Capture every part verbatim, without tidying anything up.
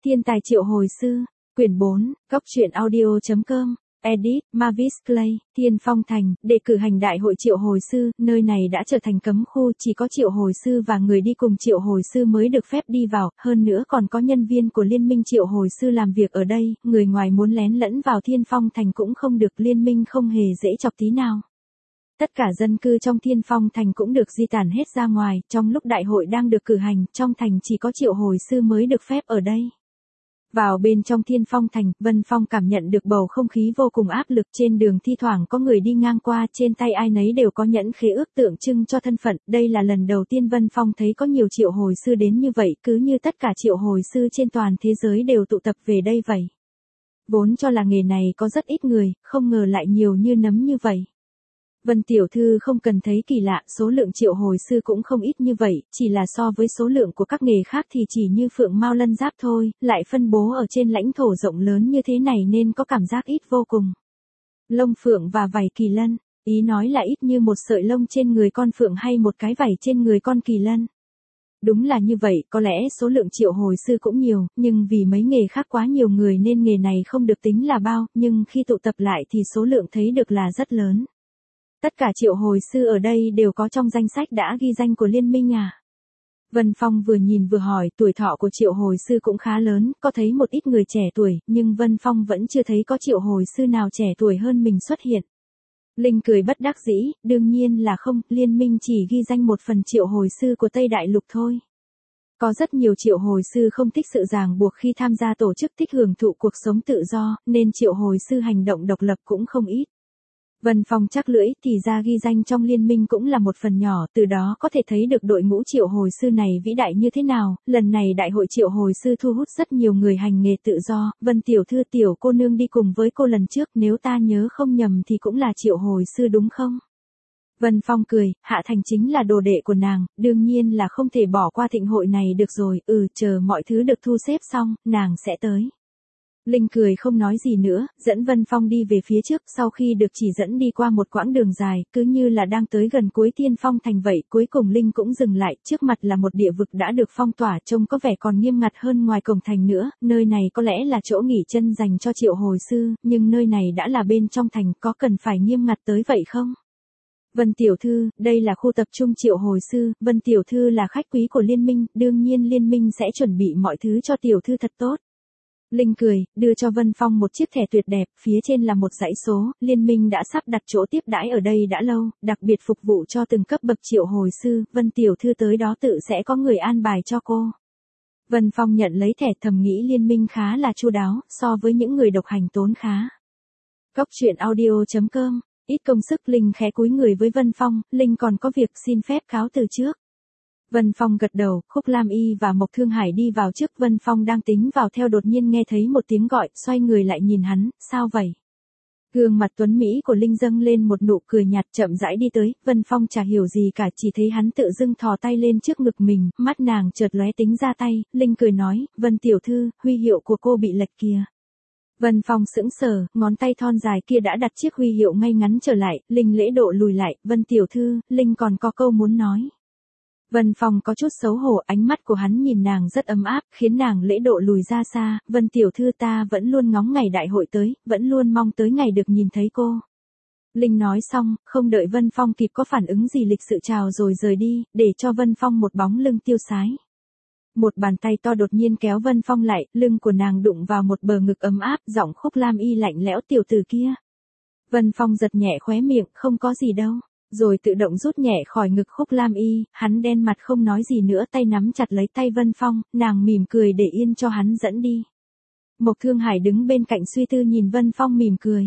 Thiên tài triệu hồi sư, quyển bốn, góc truyện audio.com, edit, Mavis Clay, Thiên Phong Thành, để cử hành đại hội triệu hồi sư, nơi này đã trở thành cấm khu, chỉ có triệu hồi sư và người đi cùng triệu hồi sư mới được phép đi vào, hơn nữa còn có nhân viên của liên minh triệu hồi sư làm việc ở đây, người ngoài muốn lén lẫn vào Thiên Phong Thành cũng không được, liên minh không hề dễ chọc tí nào. Tất cả dân cư trong Thiên Phong Thành cũng được di tản hết ra ngoài, trong lúc đại hội đang được cử hành, trong thành chỉ có triệu hồi sư mới được phép ở đây. Vào bên trong Thiên Phong Thành, Vân Phong cảm nhận được bầu không khí vô cùng áp lực, trên đường thi thoảng có người đi ngang qua, trên tay ai nấy đều có nhẫn khế ước tượng trưng cho thân phận, đây là lần đầu tiên Vân Phong thấy có nhiều triệu hồi sư đến như vậy, cứ như tất cả triệu hồi sư trên toàn thế giới đều tụ tập về đây vậy. Vốn cho là nghề này có rất ít người, không ngờ lại nhiều như nấm như vậy. Vân tiểu thư không cần thấy kỳ lạ, số lượng triệu hồi sư cũng không ít như vậy, chỉ là so với số lượng của các nghề khác thì chỉ như phượng mao lân giáp thôi, lại phân bố ở trên lãnh thổ rộng lớn như thế này nên có cảm giác ít vô cùng. Lông phượng và vảy kỳ lân, ý nói là ít như một sợi lông trên người con phượng hay một cái vảy trên người con kỳ lân. Đúng là như vậy, có lẽ số lượng triệu hồi sư cũng nhiều, nhưng vì mấy nghề khác quá nhiều người nên nghề này không được tính là bao, nhưng khi tụ tập lại thì số lượng thấy được là rất lớn. Tất cả triệu hồi sư ở đây đều có trong danh sách đã ghi danh của liên minh à? Vân Phong vừa nhìn vừa hỏi, tuổi thọ của triệu hồi sư cũng khá lớn, có thấy một ít người trẻ tuổi, nhưng Vân Phong vẫn chưa thấy có triệu hồi sư nào trẻ tuổi hơn mình xuất hiện. Linh cười bất đắc dĩ, đương nhiên là không, liên minh chỉ ghi danh một phần triệu hồi sư của Tây Đại Lục thôi. Có rất nhiều triệu hồi sư không thích sự ràng buộc khi tham gia tổ chức, thích hưởng thụ cuộc sống tự do, nên triệu hồi sư hành động độc lập cũng không ít. Vân Phong chắc lưỡi, thì ra ghi danh trong liên minh cũng là một phần nhỏ, từ đó có thể thấy được đội ngũ triệu hồi sư này vĩ đại như thế nào. Lần này đại hội triệu hồi sư thu hút rất nhiều người hành nghề tự do. Vân tiểu thư, tiểu cô nương đi cùng với cô lần trước, nếu ta nhớ không nhầm thì cũng là triệu hồi sư đúng không? Vân Phong cười, Hạ Thành chính là đồ đệ của nàng, đương nhiên là không thể bỏ qua thịnh hội này được rồi, ừ, chờ mọi thứ được thu xếp xong, nàng sẽ tới. Linh cười không nói gì nữa, dẫn Vân Phong đi về phía trước, sau khi được chỉ dẫn đi qua một quãng đường dài, cứ như là đang tới gần cuối Thiên Phong Thành vậy, cuối cùng Linh cũng dừng lại, trước mặt là một địa vực đã được phong tỏa, trông có vẻ còn nghiêm ngặt hơn ngoài cổng thành nữa, nơi này có lẽ là chỗ nghỉ chân dành cho triệu hồi sư, nhưng nơi này đã là bên trong thành, có cần phải nghiêm ngặt tới vậy không? Vân tiểu thư, đây là khu tập trung triệu hồi sư, Vân tiểu thư là khách quý của liên minh, đương nhiên liên minh sẽ chuẩn bị mọi thứ cho tiểu thư thật tốt. Linh cười, đưa cho Vân Phong một chiếc thẻ tuyệt đẹp, phía trên là một dãy số, liên minh đã sắp đặt chỗ tiếp đãi ở đây đã lâu, đặc biệt phục vụ cho từng cấp bậc triệu hồi sư, Vân tiểu thư tới đó tự sẽ có người an bài cho cô. Vân Phong nhận lấy thẻ, thầm nghĩ liên minh khá là chu đáo, so với những người độc hành tốn khá. Góc truyện audio.com, ít công sức. Linh khẽ cúi người với Vân Phong, Linh còn có việc xin phép cáo từ trước. Vân Phong gật đầu, Khúc Lam Y và Mộc Thương Hải đi vào trước, Vân Phong đang tính vào theo đột nhiên nghe thấy một tiếng gọi, xoay người lại nhìn hắn, sao vậy? Gương mặt tuấn Mỹ của Linh dâng lên một nụ cười nhạt, chậm rãi đi tới, Vân Phong chả hiểu gì cả, chỉ thấy hắn tự dưng thò tay lên trước ngực mình, mắt nàng chợt lóe tính ra tay, Linh cười nói, Vân tiểu thư, huy hiệu của cô bị lệch kìa. Vân Phong sững sờ, ngón tay thon dài kia đã đặt chiếc huy hiệu ngay ngắn trở lại, Linh lễ độ lùi lại, Vân tiểu thư, Linh còn có câu muốn nói. Vân Phong có chút xấu hổ, ánh mắt của hắn nhìn nàng rất ấm áp, khiến nàng lễ độ lùi ra xa, Vân tiểu thư, ta vẫn luôn ngóng ngày đại hội tới, vẫn luôn mong tới ngày được nhìn thấy cô. Linh nói xong, không đợi Vân Phong kịp có phản ứng gì lịch sự chào rồi rời đi, để cho Vân Phong một bóng lưng tiêu sái. Một bàn tay to đột nhiên kéo Vân Phong lại, lưng của nàng đụng vào một bờ ngực ấm áp, giọng Khúc Lam Y lạnh lẽo, tiểu tử kia. Vân Phong giật nhẹ khóe miệng, không có gì đâu. Rồi tự động rút nhẹ khỏi ngực Khúc Lam Y, hắn đen mặt không nói gì nữa, tay nắm chặt lấy tay Vân Phong, nàng mỉm cười để yên cho hắn dẫn đi. Mộc Thương Hải đứng bên cạnh suy tư nhìn Vân Phong mỉm cười.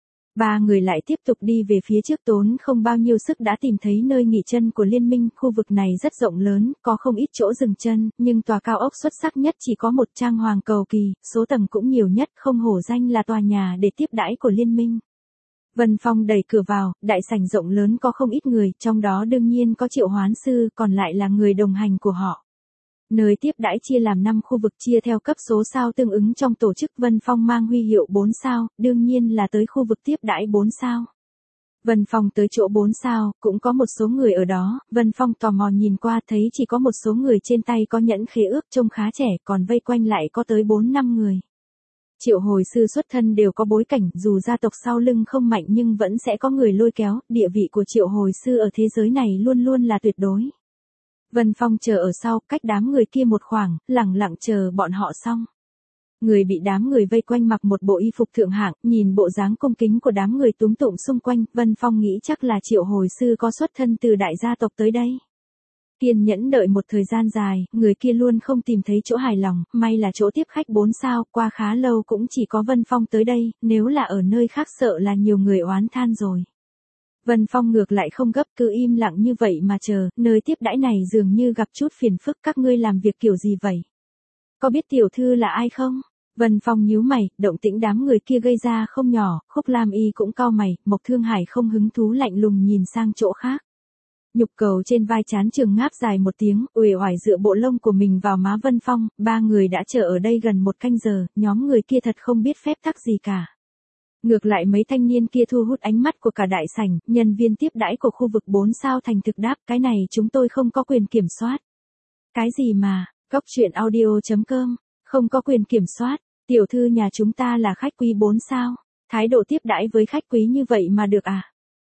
Ba người lại tiếp tục đi về phía trước, tốn không bao nhiêu sức đã tìm thấy nơi nghỉ chân của liên minh, khu vực này rất rộng lớn, có không ít chỗ dừng chân, nhưng tòa cao ốc xuất sắc nhất chỉ có một trang hoàng cầu kỳ, số tầng cũng nhiều nhất, không hổ danh là tòa nhà để tiếp đãi của liên minh. Vân Phong đẩy cửa vào, đại sảnh rộng lớn có không ít người, trong đó đương nhiên có triệu hoán sư, còn lại là người đồng hành của họ. Nơi tiếp đãi chia làm năm khu vực, chia theo cấp số sao tương ứng trong tổ chức. Vân Phong mang huy hiệu bốn sao, đương nhiên là tới khu vực tiếp đãi bốn sao. Vân Phong tới chỗ bốn sao, cũng có một số người ở đó, Vân Phong tò mò nhìn qua thấy chỉ có một số người trên tay có nhẫn khế ước trông khá trẻ, còn vây quanh lại có tới bốn năm người. Triệu hồi sư xuất thân đều có bối cảnh, dù gia tộc sau lưng không mạnh nhưng vẫn sẽ có người lôi kéo, địa vị của triệu hồi sư ở thế giới này luôn luôn là tuyệt đối. Vân Phong chờ ở sau, cách đám người kia một khoảng, lẳng lặng chờ bọn họ xong. Người bị đám người vây quanh mặc một bộ y phục thượng hạng, nhìn bộ dáng cung kính của đám người túm tụm xung quanh, Vân Phong nghĩ chắc là triệu hồi sư có xuất thân từ đại gia tộc tới đây. Kiên nhẫn đợi một thời gian dài, người kia luôn không tìm thấy chỗ hài lòng, may là chỗ tiếp khách bốn sao, qua khá lâu cũng chỉ có Vân Phong tới đây, nếu là ở nơi khác sợ là nhiều người oán than rồi. Vân Phong ngược lại không gấp, cứ im lặng như vậy mà chờ, nơi tiếp đãi này dường như gặp chút phiền phức, các ngươi làm việc kiểu gì vậy? Có biết tiểu thư là ai không? Vân Phong nhíu mày, động tĩnh đám người kia gây ra không nhỏ, Khúc Lam Y cũng cau mày, Mộc Thương Hải không hứng thú lạnh lùng nhìn sang chỗ khác. Nhục cầu trên vai trán Trường ngáp dài một tiếng, uể oải dựa bộ lông của mình vào má Vân Phong, ba người đã chờ ở đây gần một canh giờ, nhóm người kia thật không biết phép tắc gì cả. Ngược lại mấy thanh niên kia thu hút ánh mắt của cả đại sảnh, nhân viên tiếp đãi của khu vực bốn sao thành thực đáp, cái này chúng tôi không có quyền kiểm soát. Cái gì mà, Cóc truyện audio chấm com, không có quyền kiểm soát, tiểu thư nhà chúng ta là khách quý bốn sao, thái độ tiếp đãi với khách quý như vậy mà được à?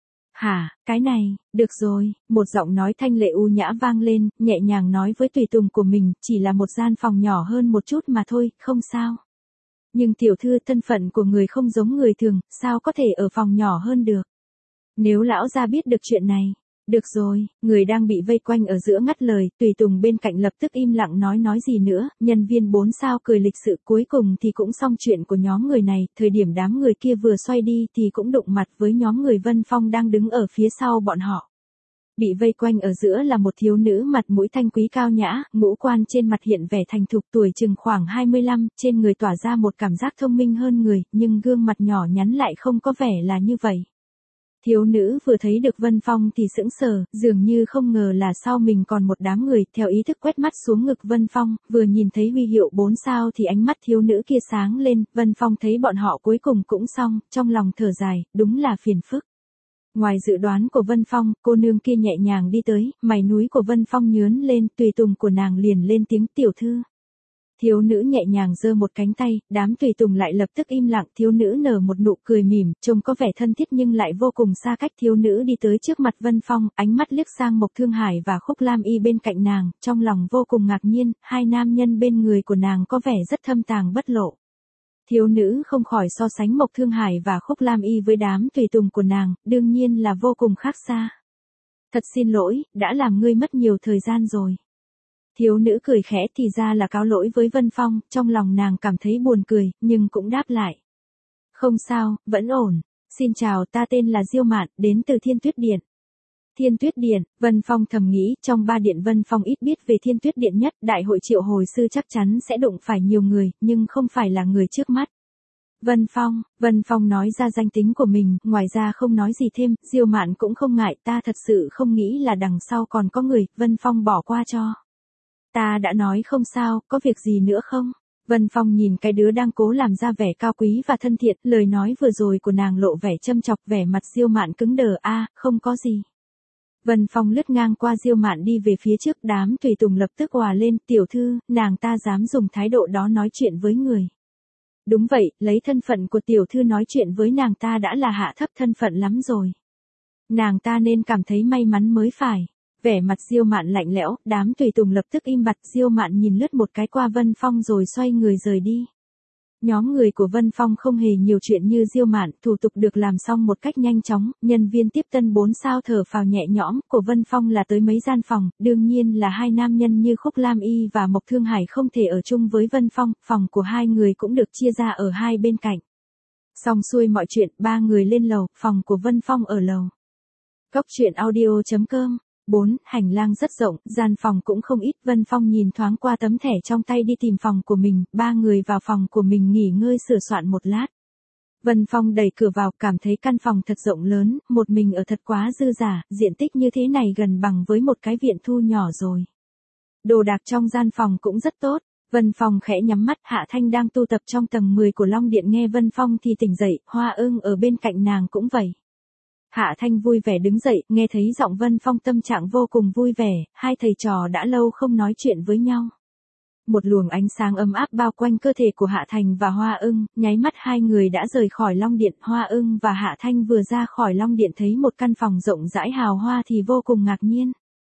Hả, cái này, được rồi, một giọng nói thanh lệ u nhã vang lên, nhẹ nhàng nói với tùy tùng của mình, chỉ là một gian phòng nhỏ hơn một chút mà thôi, không sao. Nhưng tiểu thư thân phận của người không giống người thường, sao có thể ở phòng nhỏ hơn được? Nếu lão gia biết được chuyện này, được rồi, người đang bị vây quanh ở giữa ngắt lời, tùy tùng bên cạnh lập tức im lặng nói nói gì nữa, nhân viên bốn sao cười lịch sự cuối cùng thì cũng xong chuyện của nhóm người này, thời điểm đám người kia vừa xoay đi thì cũng đụng mặt với nhóm người Vân Phong đang đứng ở phía sau bọn họ. Bị vây quanh ở giữa là một thiếu nữ mặt mũi thanh quý cao nhã, ngũ quan trên mặt hiện vẻ thành thục tuổi chừng khoảng hai mươi lăm, trên người tỏa ra một cảm giác thông minh hơn người, nhưng gương mặt nhỏ nhắn lại không có vẻ là như vậy. Thiếu nữ vừa thấy được Vân Phong thì sững sờ, dường như không ngờ là sau mình còn một đám người, theo ý thức quét mắt xuống ngực Vân Phong, vừa nhìn thấy huy hiệu bốn sao thì ánh mắt thiếu nữ kia sáng lên, Vân Phong thấy bọn họ cuối cùng cũng xong, trong lòng thở dài, đúng là phiền phức. Ngoài dự đoán của Vân Phong, cô nương kia nhẹ nhàng đi tới, mày núi của Vân Phong nhướn lên, tùy tùng của nàng liền lên tiếng tiểu thư. Thiếu nữ nhẹ nhàng giơ một cánh tay, đám tùy tùng lại lập tức im lặng, thiếu nữ nở một nụ cười mỉm, trông có vẻ thân thiết nhưng lại vô cùng xa cách. Thiếu nữ đi tới trước mặt Vân Phong, ánh mắt liếc sang Mộc Thương Hải và Khúc Lam Y bên cạnh nàng, trong lòng vô cùng ngạc nhiên, hai nam nhân bên người của nàng có vẻ rất thâm tàng bất lộ. Thiếu nữ không khỏi so sánh Mộc Thương Hải và Khúc Lam Y với đám tùy tùng của nàng, đương nhiên là vô cùng khác xa. Thật xin lỗi, đã làm ngươi mất nhiều thời gian rồi. Thiếu nữ cười khẽ thì ra là cáo lỗi với Vân Phong, trong lòng nàng cảm thấy buồn cười, nhưng cũng đáp lại. Không sao, vẫn ổn. Xin chào, ta tên là Diêu Mạn, đến từ Thiên Tuyết Điện. Thiên Tuyết Điện, Vân Phong thầm nghĩ, trong ba điện Vân Phong ít biết về Thiên Tuyết Điện nhất, đại hội triệu hồi sư chắc chắn sẽ đụng phải nhiều người, nhưng không phải là người trước mắt. Vân Phong, Vân Phong nói ra danh tính của mình, ngoài ra không nói gì thêm, Diêu Mạn cũng không ngại, ta thật sự không nghĩ là đằng sau còn có người, Vân Phong bỏ qua cho. Ta đã nói không sao, có việc gì nữa không? Vân Phong nhìn cái đứa đang cố làm ra vẻ cao quý và thân thiện, lời nói vừa rồi của nàng lộ vẻ châm chọc, vẻ mặt Diêu Mạn cứng đờ, a, không có gì. Vân Phong lướt ngang qua Diêu Mạn đi về phía trước, đám tùy tùng lập tức òa lên, tiểu thư, nàng ta dám dùng thái độ đó nói chuyện với người. Đúng vậy, lấy thân phận của tiểu thư nói chuyện với nàng ta đã là hạ thấp thân phận lắm rồi. Nàng ta nên cảm thấy may mắn mới phải. Vẻ mặt Diêu Mạn lạnh lẽo, đám tùy tùng lập tức im bặt, Diêu Mạn nhìn lướt một cái qua Vân Phong rồi xoay người rời đi. Nhóm người của Vân Phong không hề nhiều chuyện như Diêu Mạn, thủ tục được làm xong một cách nhanh chóng, nhân viên tiếp tân bốn sao thở phào nhẹ nhõm, của Vân Phong là tới mấy gian phòng, đương nhiên là hai nam nhân như Khúc Lam Y và Mộc Thương Hải không thể ở chung với Vân Phong, phòng của hai người cũng được chia ra ở hai bên cạnh. Xong xuôi mọi chuyện, ba người lên lầu, phòng của Vân Phong ở lầu. Cóc truyện audio chấm com bốn. Hành lang rất rộng, gian phòng cũng không ít, Vân Phong nhìn thoáng qua tấm thẻ trong tay đi tìm phòng của mình, ba người vào phòng của mình nghỉ ngơi sửa soạn một lát. Vân Phong đẩy cửa vào, cảm thấy căn phòng thật rộng lớn, một mình ở thật quá dư dả, diện tích như thế này gần bằng với một cái viện thu nhỏ rồi. Đồ đạc trong gian phòng cũng rất tốt. Vân Phong khẽ nhắm mắt, Hạ Thanh đang tu tập trong tầng mười của Long Điện nghe Vân Phong thì tỉnh dậy, Hoa Ưng ở bên cạnh nàng cũng vậy. Hạ Thanh vui vẻ đứng dậy, nghe thấy giọng Vân Phong tâm trạng vô cùng vui vẻ, hai thầy trò đã lâu không nói chuyện với nhau. Một luồng ánh sáng ấm áp bao quanh cơ thể của Hạ Thành và Hoa Ưng, nháy mắt hai người đã rời khỏi Long Điện. Hoa Ưng và Hạ Thanh vừa ra khỏi Long Điện thấy một căn phòng rộng rãi hào hoa thì vô cùng ngạc nhiên.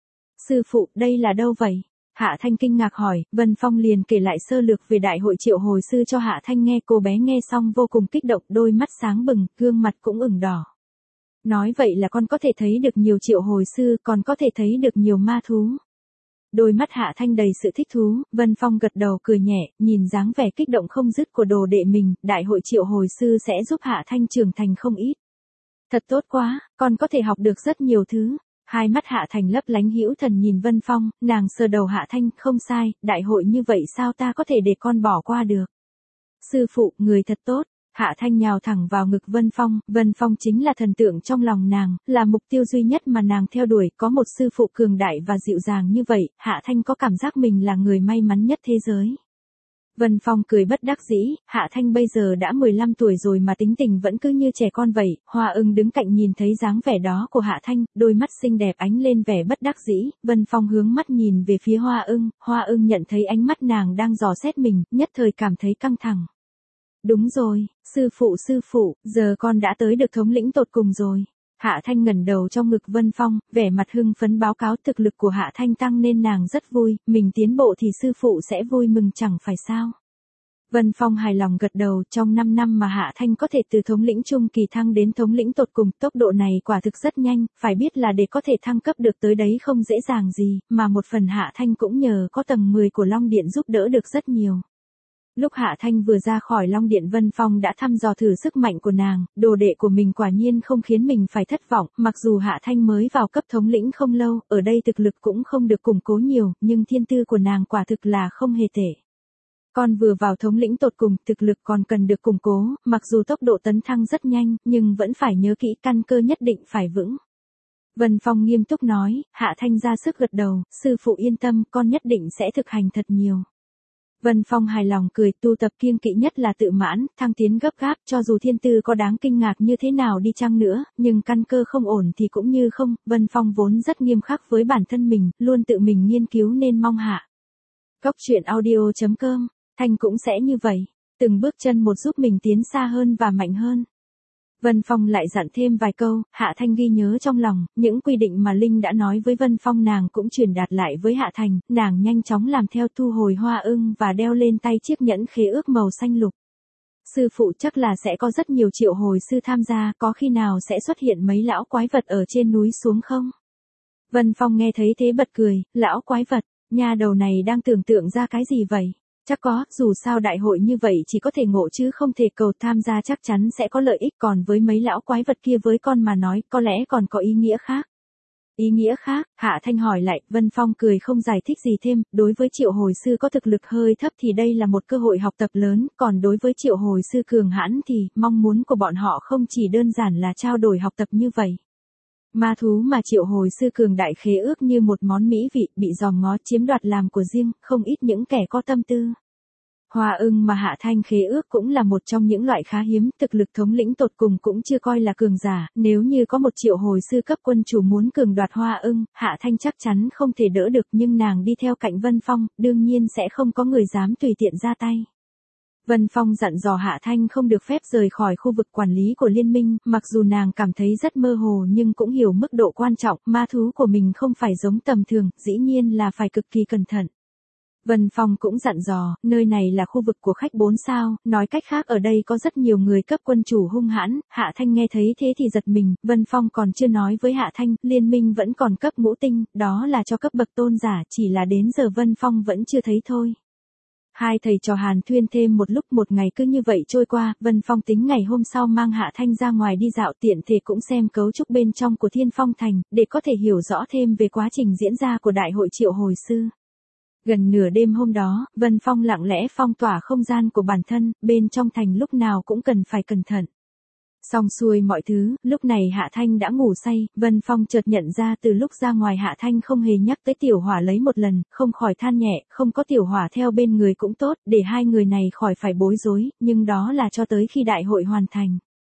Sư phụ, đây là đâu vậy? Hạ Thanh kinh ngạc hỏi, Vân Phong liền kể lại sơ lược về đại hội triệu hồi sư cho Hạ Thanh nghe. Cô bé nghe xong vô cùng kích động, đôi mắt sáng bừng, gương mặt cũng ửng đỏ. Nói vậy là con có thể thấy được nhiều triệu hồi sư, còn có thể thấy được nhiều ma thú. Đôi mắt Hạ Thanh đầy sự thích thú, Vân Phong gật đầu cười nhẹ, nhìn dáng vẻ kích động không dứt của đồ đệ mình, đại hội triệu hồi sư sẽ giúp Hạ Thanh trưởng thành không ít. Thật tốt quá, con có thể học được rất nhiều thứ. Hai mắt Hạ Thành lấp lánh hữu thần nhìn Vân Phong, nàng sờ đầu Hạ Thanh, không sai, đại hội như vậy sao ta có thể để con bỏ qua được. Sư phụ, người thật tốt. Hạ Thanh nhào thẳng vào ngực Vân Phong, Vân Phong chính là thần tượng trong lòng nàng, là mục tiêu duy nhất mà nàng theo đuổi, có một sư phụ cường đại và dịu dàng như vậy, Hạ Thanh có cảm giác mình là người may mắn nhất thế giới. Vân Phong cười bất đắc dĩ, Hạ Thanh bây giờ đã mười lăm tuổi rồi mà tính tình vẫn cứ như trẻ con vậy. Hoa Ưng đứng cạnh nhìn thấy dáng vẻ đó của Hạ Thanh, đôi mắt xinh đẹp ánh lên vẻ bất đắc dĩ, Vân Phong hướng mắt nhìn về phía Hoa Ưng, Hoa Ưng nhận thấy ánh mắt nàng đang dò xét mình, nhất thời cảm thấy căng thẳng. Đúng rồi, sư phụ sư phụ, giờ con đã tới được thống lĩnh tột cùng rồi. Hạ Thanh ngẩng đầu trong ngực Vân Phong, vẻ mặt hưng phấn báo cáo thực lực của Hạ Thanh tăng nên nàng rất vui, mình tiến bộ thì sư phụ sẽ vui mừng chẳng phải sao. Vân Phong hài lòng gật đầu, trong năm năm mà Hạ Thanh có thể từ thống lĩnh trung kỳ thăng đến thống lĩnh tột cùng, tốc độ này quả thực rất nhanh, phải biết là để có thể thăng cấp được tới đấy không dễ dàng gì, mà một phần Hạ Thanh cũng nhờ có tầng mười của Long Điện giúp đỡ được rất nhiều. Lúc Hạ Thanh vừa ra khỏi Long Điện, Vân Phong đã thăm dò thử sức mạnh của nàng, đồ đệ của mình quả nhiên không khiến mình phải thất vọng, mặc dù Hạ Thanh mới vào cấp thống lĩnh không lâu, ở đây thực lực cũng không được củng cố nhiều, nhưng thiên tư của nàng quả thực là không hề tệ. Con vừa vào thống lĩnh tột cùng, thực lực còn cần được củng cố, mặc dù tốc độ tấn thăng rất nhanh, nhưng vẫn phải nhớ kỹ căn cơ nhất định phải vững. Vân Phong nghiêm túc nói, Hạ Thanh ra sức gật đầu, sư phụ yên tâm, con nhất định sẽ thực hành thật nhiều. Vân Phong hài lòng cười, tu tập kiêng kỵ nhất là tự mãn, thăng tiến gấp gáp, cho dù thiên tư có đáng kinh ngạc như thế nào đi chăng nữa, nhưng căn cơ không ổn thì cũng như không. Vân Phong vốn rất nghiêm khắc với bản thân mình, luôn tự mình nghiên cứu nên mong Hạ. Góc truyện audio chấm com, Thanh cũng sẽ như vậy, từng bước chân một giúp mình tiến xa hơn và mạnh hơn. Vân Phong lại dặn thêm vài câu, Hạ Thanh ghi nhớ trong lòng, những quy định mà Linh đã nói với Vân Phong nàng cũng truyền đạt lại với Hạ Thành, nàng nhanh chóng làm theo, thu hồi Hoa Ưng và đeo lên tay chiếc nhẫn khế ước màu xanh lục. Sư phụ chắc là sẽ có rất nhiều triệu hồi sư tham gia, có khi nào sẽ xuất hiện mấy lão quái vật ở trên núi xuống không? Vân Phong nghe thấy thế bật cười, lão quái vật, nha đầu này đang tưởng tượng ra cái gì vậy? Chắc có, dù sao đại hội như vậy chỉ có thể ngộ chứ không thể cầu, tham gia chắc chắn sẽ có lợi ích, còn với mấy lão quái vật kia với con mà nói có lẽ còn có ý nghĩa khác. Ý nghĩa khác, Hạ Thanh hỏi lại, Vân Phong cười không giải thích gì thêm, đối với triệu hồi sư có thực lực hơi thấp thì đây là một cơ hội học tập lớn, còn đối với triệu hồi sư cường hãn thì mong muốn của bọn họ không chỉ đơn giản là trao đổi học tập như vậy. Ma thú mà triệu hồi sư cường đại khế ước như một món mỹ vị, bị dòm ngó chiếm đoạt làm của riêng, không ít những kẻ có tâm tư. Hoa Ưng mà Hạ Thanh khế ước cũng là một trong những loại khá hiếm, thực lực thống lĩnh tột cùng cũng chưa coi là cường giả, nếu như có một triệu hồi sư cấp quân chủ muốn cường đoạt Hoa Ưng, Hạ Thanh chắc chắn không thể đỡ được, nhưng nàng đi theo cạnh Vân Phong, đương nhiên sẽ không có người dám tùy tiện ra tay. Vân Phong dặn dò Hạ Thanh không được phép rời khỏi khu vực quản lý của liên minh, mặc dù nàng cảm thấy rất mơ hồ nhưng cũng hiểu mức độ quan trọng, ma thú của mình không phải giống tầm thường, dĩ nhiên là phải cực kỳ cẩn thận. Vân Phong cũng dặn dò, nơi này là khu vực của khách bốn sao, nói cách khác ở đây có rất nhiều người cấp quân chủ hung hãn. Hạ Thanh nghe thấy thế thì giật mình, Vân Phong còn chưa nói với Hạ Thanh, liên minh vẫn còn cấp ngũ tinh, đó là cho cấp bậc tôn giả, chỉ là đến giờ Vân Phong vẫn chưa thấy thôi. Hai thầy trò hàn thuyên thêm một lúc, một ngày cứ như vậy trôi qua, Vân Phong tính ngày hôm sau mang Hạ Thanh ra ngoài đi dạo, tiện thể cũng xem cấu trúc bên trong của Thiên Phong Thành, để có thể hiểu rõ thêm về quá trình diễn ra của đại hội triệu hồi sư. Gần nửa đêm hôm đó, Vân Phong lặng lẽ phong tỏa không gian của bản thân, bên trong thành lúc nào cũng cần phải cẩn thận. Xong xuôi mọi thứ, lúc này Hạ Thanh đã ngủ say, Vân Phong chợt nhận ra từ lúc ra ngoài Hạ Thanh không hề nhắc tới Tiểu Hỏa lấy một lần, không khỏi than nhẹ, không có Tiểu Hỏa theo bên người cũng tốt, để hai người này khỏi phải bối rối, nhưng đó là cho tới khi đại hội hoàn thành.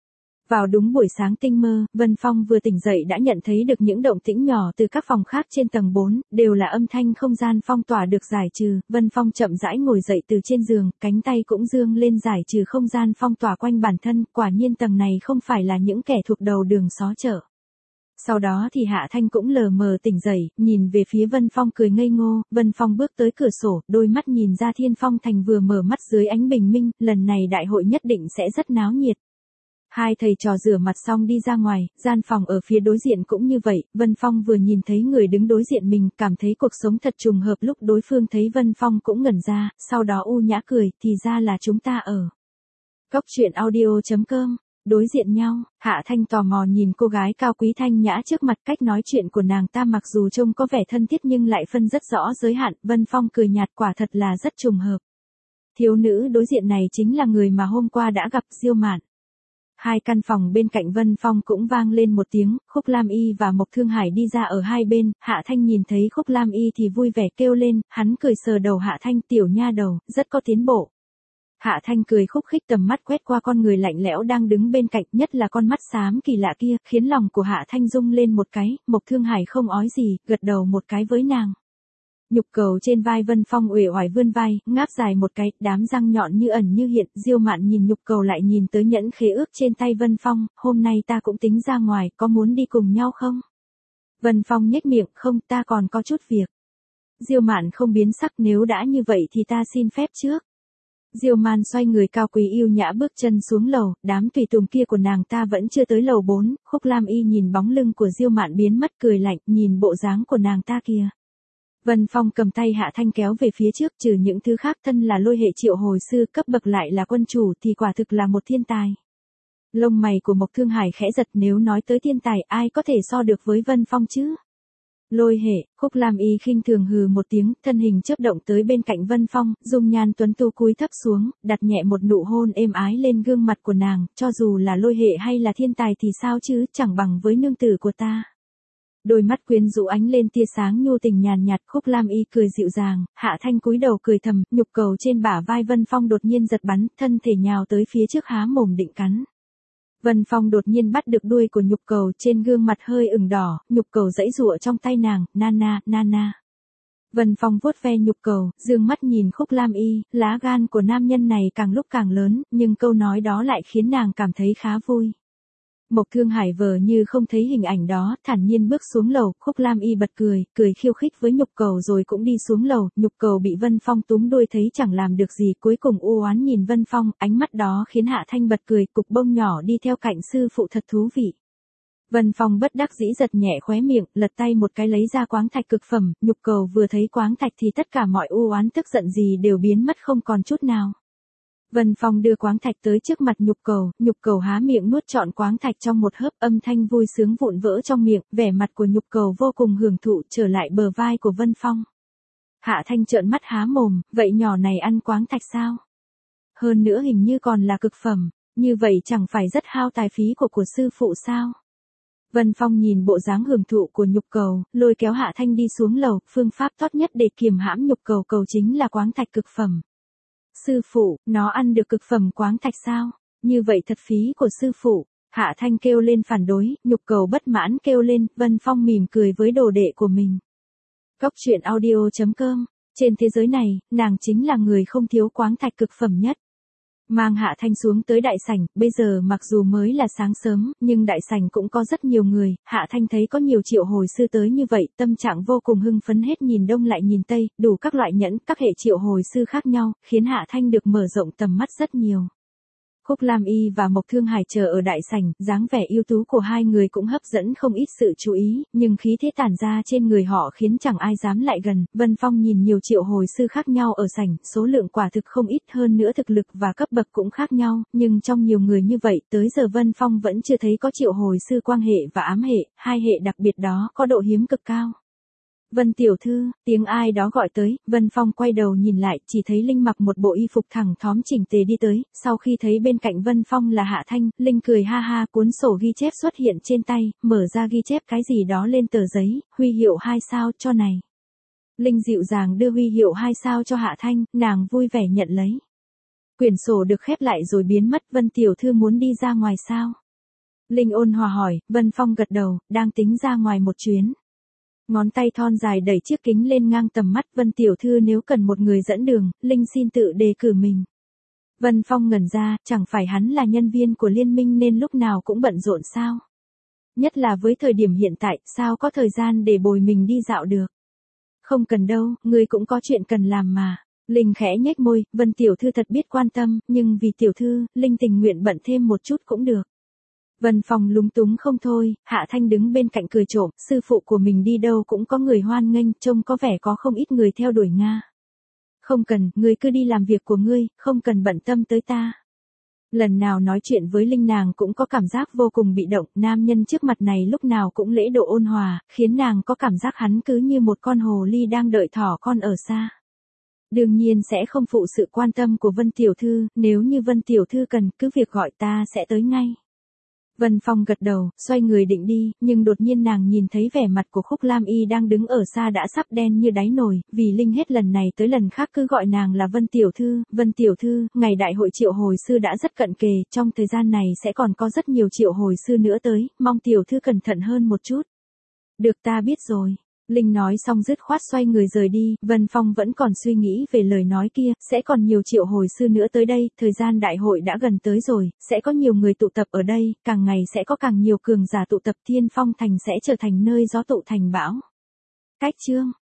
Vào đúng buổi sáng tinh mơ, Vân Phong vừa tỉnh dậy đã nhận thấy được những động tĩnh nhỏ từ các phòng khác trên tầng bốn, đều là âm thanh không gian phong tỏa được giải trừ. Vân Phong chậm rãi ngồi dậy từ trên giường, cánh tay cũng dương lên giải trừ không gian phong tỏa quanh bản thân, quả nhiên tầng này không phải là những kẻ thuộc đầu đường xó chợ. Sau đó thì Hạ Thanh cũng lờ mờ tỉnh dậy, nhìn về phía Vân Phong cười ngây ngô. Vân Phong bước tới cửa sổ, đôi mắt nhìn ra Thiên Phong Thành vừa mở mắt dưới ánh bình minh, lần này đại hội nhất định sẽ rất náo nhiệt. Hai thầy trò rửa mặt xong đi ra ngoài, gian phòng ở phía đối diện cũng như vậy, Vân Phong vừa nhìn thấy người đứng đối diện mình, cảm thấy cuộc sống thật trùng hợp. Lúc đối phương thấy Vân Phong cũng ngẩn ra, sau đó u nhã cười, thì ra là chúng ta ở Cốc truyện audio chấm com. Đối diện nhau, Hạ Thanh tò mò nhìn cô gái cao quý thanh nhã trước mặt, cách nói chuyện của nàng ta mặc dù trông có vẻ thân thiết nhưng lại phân rất rõ giới hạn. Vân Phong cười nhạt, quả thật là rất trùng hợp. Thiếu nữ đối diện này chính là người mà hôm qua đã gặp, Diêu Mạn. Hai căn phòng bên cạnh Vân Phong cũng vang lên một tiếng, Khúc Lam Y và Mộc Thương Hải đi ra ở hai bên. Hạ Thanh nhìn thấy Khúc Lam Y thì vui vẻ kêu lên, hắn cười sờ đầu Hạ Thanh, tiểu nha đầu, rất có tiến bộ. Hạ Thanh cười khúc khích, tầm mắt quét qua con người lạnh lẽo đang đứng bên cạnh, nhất là con mắt xám kỳ lạ kia, khiến lòng của Hạ Thanh rung lên một cái. Mộc Thương Hải không ói gì, gật đầu một cái với nàng. Nhục cầu trên vai Vân Phong uể oải vươn vai, ngáp dài một cái, đám răng nhọn như ẩn như hiện. Diêu Mạn nhìn nhục cầu lại nhìn tới nhẫn khế ước trên tay Vân Phong, hôm nay ta cũng tính ra ngoài, có muốn đi cùng nhau không? Vân Phong nhếch miệng, không, ta còn có chút việc. Diêu Mạn không biến sắc, nếu đã như vậy thì ta xin phép trước. Diêu Mạn xoay người cao quý yêu nhã bước chân xuống lầu, đám tùy tùng kia của nàng ta vẫn chưa tới lầu bốn. Khúc Lam Y nhìn bóng lưng của Diêu Mạn biến mất, cười lạnh, nhìn bộ dáng của nàng ta kia. Vân Phong cầm tay Hạ Thanh kéo về phía trước, trừ những thứ khác, thân là lôi hệ triệu hồi sư, cấp bậc lại là quân chủ thì quả thực là một thiên tài. Lông mày của Mộc Thương Hải khẽ giật, nếu nói tới thiên tài, ai có thể so được với Vân Phong chứ? Lôi hệ, Khúc Lam Y khinh thường hừ một tiếng, thân hình chớp động tới bên cạnh Vân Phong, dung nhan tuấn tu cúi thấp xuống, đặt nhẹ một nụ hôn êm ái lên gương mặt của nàng, cho dù là lôi hệ hay là thiên tài thì sao chứ, chẳng bằng với nương tử của ta. Đôi mắt quyến rũ ánh lên tia sáng nhu tình nhàn nhạt. Khúc Lam Y cười dịu dàng, Hạ Thanh cúi đầu cười thầm, nhục cầu trên bả vai Vân Phong đột nhiên giật bắn, thân thể nhào tới phía trước há mồm định cắn. Vân Phong đột nhiên bắt được đuôi của nhục cầu, trên gương mặt hơi ửng đỏ, nhục cầu giãy giụa trong tay nàng, Nana, Nana. Vân Phong vuốt ve nhục cầu, dương mắt nhìn Khúc Lam Y, lá gan của nam nhân này càng lúc càng lớn, nhưng câu nói đó lại khiến nàng cảm thấy khá vui. Mộc Thương Hải vờ như không thấy hình ảnh đó, thản nhiên bước xuống lầu. Khúc Lam Y bật cười, cười khiêu khích với nhục cầu rồi cũng đi xuống lầu. Nhục cầu bị Vân Phong túm đuôi thấy chẳng làm được gì, cuối cùng u oán nhìn Vân Phong, ánh mắt đó khiến Hạ Thanh bật cười, cục bông nhỏ đi theo cạnh sư phụ thật thú vị. Vân Phong bất đắc dĩ giật nhẹ khóe miệng, lật tay một cái lấy ra quáng thạch cực phẩm. Nhục cầu vừa thấy quáng thạch thì tất cả mọi u oán tức giận gì đều biến mất không còn chút nào. Vân Phong đưa quáng thạch tới trước mặt nhục cầu, nhục cầu há miệng nuốt trọn quáng thạch trong một hớp, âm thanh vui sướng vụn vỡ trong miệng, vẻ mặt của nhục cầu vô cùng hưởng thụ, trở lại bờ vai của Vân Phong. Hạ Thanh trợn mắt há mồm, vậy nhỏ này ăn quáng thạch sao? Hơn nữa hình như còn là cực phẩm, như vậy chẳng phải rất hao tài phí của của sư phụ sao? Vân Phong nhìn bộ dáng hưởng thụ của nhục cầu, lôi kéo Hạ Thanh đi xuống lầu, phương pháp tốt nhất để kiềm hãm nhục cầu cầu chính là quáng thạch cực phẩm. Sư phụ, nó ăn được cực phẩm quáng thạch sao? Như vậy thật phí của sư phụ. Hạ Thanh kêu lên phản đối, nhục cầu bất mãn kêu lên, Vân Phong mỉm cười với đồ đệ của mình. Cốc truyện audio chấm com. Trên thế giới này, nàng chính là người không thiếu quáng thạch cực phẩm nhất. Mang Hạ Thanh xuống tới đại sảnh, bây giờ mặc dù mới là sáng sớm, nhưng đại sảnh cũng có rất nhiều người. Hạ Thanh thấy có nhiều triệu hồi sư tới như vậy, tâm trạng vô cùng hưng phấn, hết nhìn đông lại nhìn tây, đủ các loại nhẫn, các hệ triệu hồi sư khác nhau, khiến Hạ Thanh được mở rộng tầm mắt rất nhiều. Khúc Lam Y và Mộc Thương Hải chờ ở đại sảnh, dáng vẻ ưu tú của hai người cũng hấp dẫn không ít sự chú ý, nhưng khí thế tản ra trên người họ khiến chẳng ai dám lại gần. Vân Phong nhìn nhiều triệu hồi sư khác nhau ở sảnh, số lượng quả thực không ít, hơn nữa thực lực và cấp bậc cũng khác nhau, nhưng trong nhiều người như vậy, tới giờ Vân Phong vẫn chưa thấy có triệu hồi sư quang hệ và ám hệ, hai hệ đặc biệt đó có độ hiếm cực cao. Vân tiểu thư, tiếng ai đó gọi tới, Vân Phong quay đầu nhìn lại, chỉ thấy Linh mặc một bộ y phục thẳng thóm chỉnh tề đi tới, sau khi thấy bên cạnh Vân Phong là Hạ Thanh, Linh cười ha ha, cuốn sổ ghi chép xuất hiện trên tay, mở ra ghi chép cái gì đó lên tờ giấy, huy hiệu hai sao cho này. Linh dịu dàng đưa huy hiệu hai sao cho Hạ Thanh, nàng vui vẻ nhận lấy. Quyển sổ được khép lại rồi biến mất, Vân tiểu thư muốn đi ra ngoài sao? Linh ôn hòa hỏi, Vân Phong gật đầu, đang tính ra ngoài một chuyến. Ngón tay thon dài đẩy chiếc kính lên ngang tầm mắt, Vân tiểu thư nếu cần một người dẫn đường, Linh xin tự đề cử mình. Vân Phong ngẩn ra, chẳng phải hắn là nhân viên của liên minh nên lúc nào cũng bận rộn sao? Nhất là với thời điểm hiện tại, sao có thời gian để bồi mình đi dạo được? Không cần đâu, ngươi cũng có chuyện cần làm mà. Linh khẽ nhếch môi, Vân tiểu thư thật biết quan tâm, nhưng vì tiểu thư, Linh tình nguyện bận thêm một chút cũng được. Vân Phong lúng túng không thôi, Hạ Thanh đứng bên cạnh cười trộm, sư phụ của mình đi đâu cũng có người hoan nghênh, trông có vẻ có không ít người theo đuổi Nga. Không cần, ngươi cứ đi làm việc của ngươi, không cần bận tâm tới ta. Lần nào nói chuyện với Linh nàng cũng có cảm giác vô cùng bị động, nam nhân trước mặt này lúc nào cũng lễ độ ôn hòa, khiến nàng có cảm giác hắn cứ như một con hồ ly đang đợi thỏ con ở xa. Đương nhiên sẽ không phụ sự quan tâm của Vân tiểu thư, nếu như Vân tiểu thư cần, cứ việc gọi ta sẽ tới ngay. Vân Phong gật đầu, xoay người định đi, nhưng đột nhiên nàng nhìn thấy vẻ mặt của Khúc Lam Y đang đứng ở xa đã sắp đen như đáy nồi, vì Linh hết lần này tới lần khác cứ gọi nàng là Vân tiểu thư, Vân tiểu thư, ngày đại hội triệu hồi sư đã rất cận kề, trong thời gian này sẽ còn có rất nhiều triệu hồi sư nữa tới, mong tiểu thư cẩn thận hơn một chút. Được, ta biết rồi. Linh nói xong dứt khoát xoay người rời đi, Vân Phong vẫn còn suy nghĩ về lời nói kia, sẽ còn nhiều triệu hồi sư nữa tới đây, thời gian đại hội đã gần tới rồi, sẽ có nhiều người tụ tập ở đây, càng ngày sẽ có càng nhiều cường giả tụ tập, Thiên Phong Thành sẽ trở thành nơi gió tụ thành bão. Cách chương